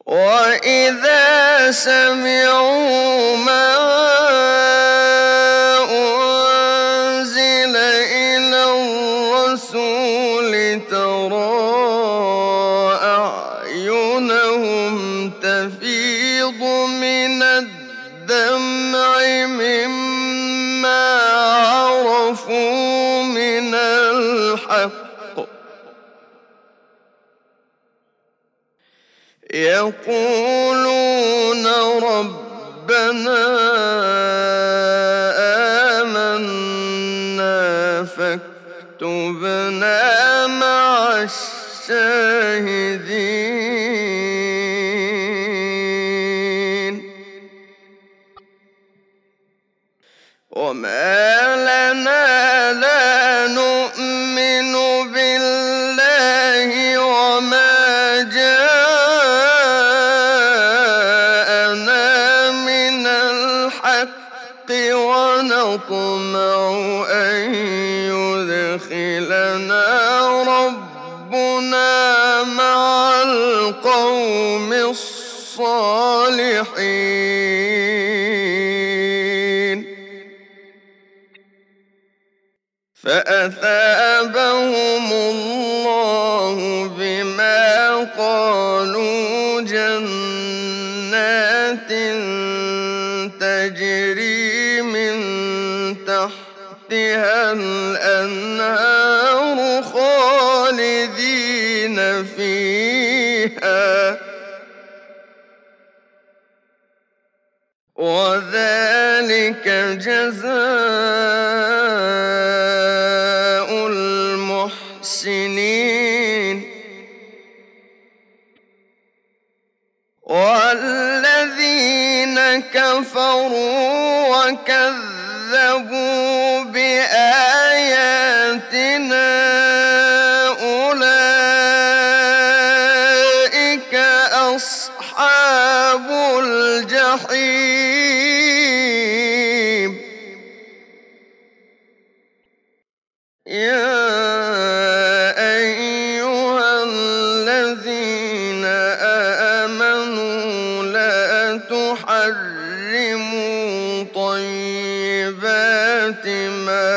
وإذا سمعوا ما أنزل إلى الرسول ترى أعينهم تفيض من الدمع مما عرفوا من الحق يقولون ربنا آمنا فاكتبنا مع الشاهدين وما لنا لا نؤمن بالله وما جاءنا من الحق ونطمع أن يدخلنا ربنا مع القوم الصالحين فأثابهم الله بما قالوا جنات تجري من تحتها الأنهار خالدين فيها وذلك جزاء المحسنين والذين كفروا وكذبوا بآياتنا أولئك أصحاب الجحيم يا أيها الذين آمنوا لا تحرموا طيبات ما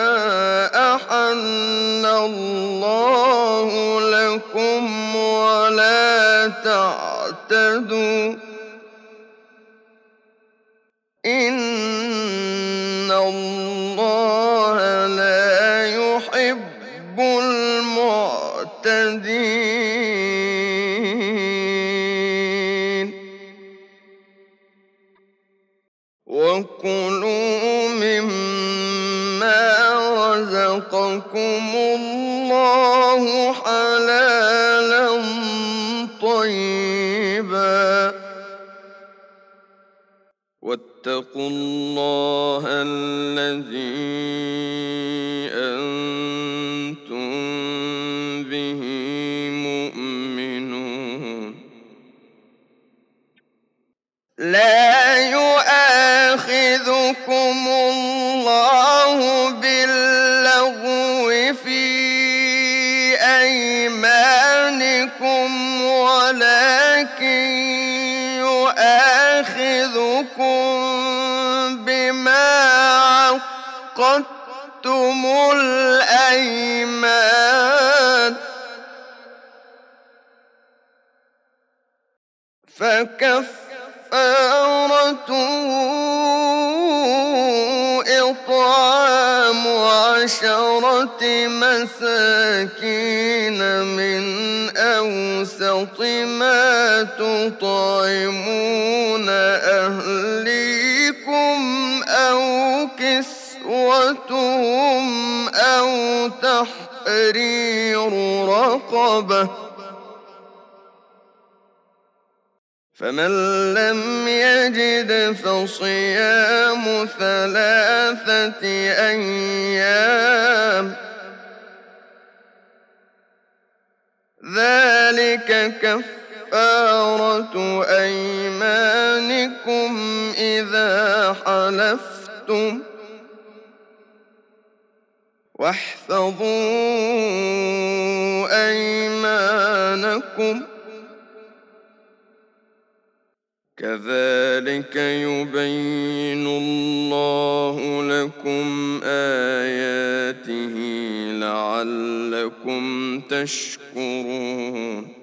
أحل الله لكم ولا تعتدوا إن الله لا يحب المعتدين وكلوا مما رزقكم الله حلالا طيبا واتقوا الله الذي أنتم به مؤمنون لا يؤاخذكم الله باللغو في أيمانكم ولكن يؤاخذكم بما عقدتم الأيمان فكفارته إطعام 10 مساكين من أوسط ما تطعمون أهليكم أو كسوتهم أو تحرير رقبة فمن لم يجد فصيام 3 أيام ذلك كفارة أيمانكم إذا حلفتم واحفظوا أيمانكم كذلك يبين الله لكم آياته لعلكم تشكرون